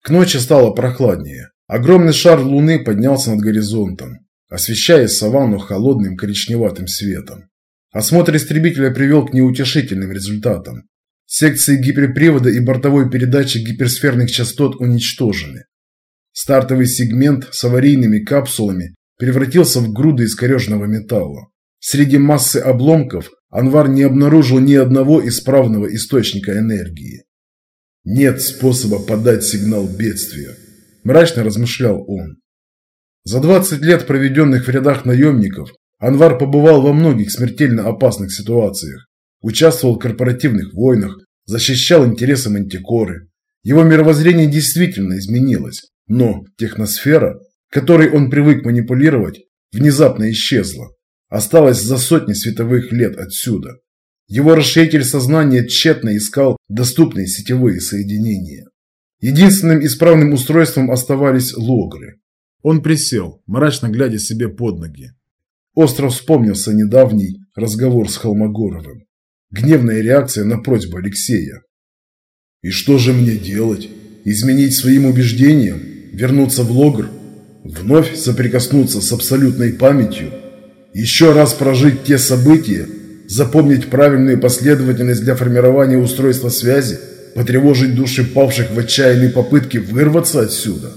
К ночи стало прохладнее. Огромный шар луны поднялся над горизонтом, освещая саванну холодным коричневатым светом. Осмотр истребителя привел к неутешительным результатам. Секции гиперпривода и бортовой передачи гиперсферных частот уничтожены. Стартовый сегмент с аварийными капсулами превратился в груды искореженного металла. Среди массы обломков Анвар не обнаружил ни одного исправного источника энергии. «Нет способа подать сигнал бедствия», – мрачно размышлял он. За 20 лет, проведенных в рядах наемников, Анвар побывал во многих смертельно опасных ситуациях, участвовал в корпоративных войнах, защищал интересы Мантикоры. Его мировоззрение действительно изменилось, но техносфера, которой он привык манипулировать, внезапно исчезла, осталась за сотни световых лет отсюда. Его расширитель сознания тщетно искал доступные сетевые соединения. Единственным исправным устройством оставались логры. Он присел, мрачно глядя себе под ноги. Остро вспомнился недавний разговор с Холмогоровым. Гневная реакция на просьбу Алексея. «И что же мне делать? Изменить своим убеждениям? Вернуться в логр? Вновь соприкоснуться с абсолютной памятью? Еще раз прожить те события? Запомнить правильную последовательность для формирования устройства связи? Потревожить души павших в отчаянной попытке вырваться отсюда?»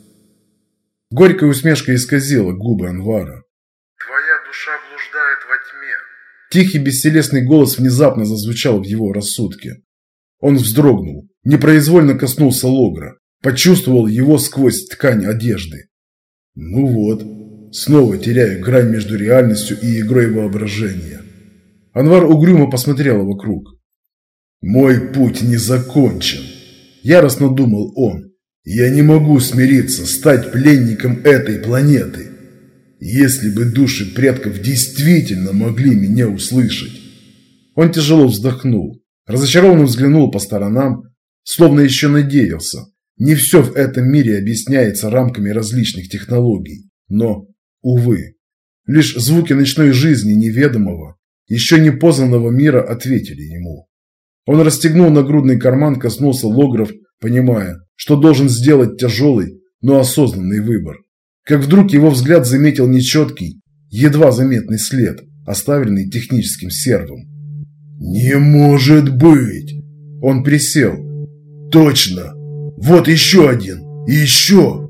Горькая усмешка исказила губы Анвара. «Твоя душа блуждает во тьме». Тихий бестелесный голос внезапно зазвучал в его рассудке. Он вздрогнул, непроизвольно коснулся логра, почувствовал его сквозь ткань одежды. «Ну вот, снова теряю грань между реальностью и игрой воображения». Анвар угрюмо посмотрел вокруг. «Мой путь не закончен», – яростно думал он. «Я не могу смириться, стать пленником этой планеты. Если бы души предков действительно могли меня услышать». Он тяжело вздохнул, разочарованно взглянул по сторонам, словно еще надеялся. Не все в этом мире объясняется рамками различных технологий. Но, увы, лишь звуки ночной жизни неведомого, еще не познанного мира ответили ему. Он расстегнул нагрудный карман, коснулся логров, понимая, что должен сделать тяжелый, но осознанный выбор. Как вдруг его взгляд заметил нечеткий, едва заметный след, оставленный техническим сервом. «Не может быть!» Он присел. «Точно! Вот еще один! И еще!»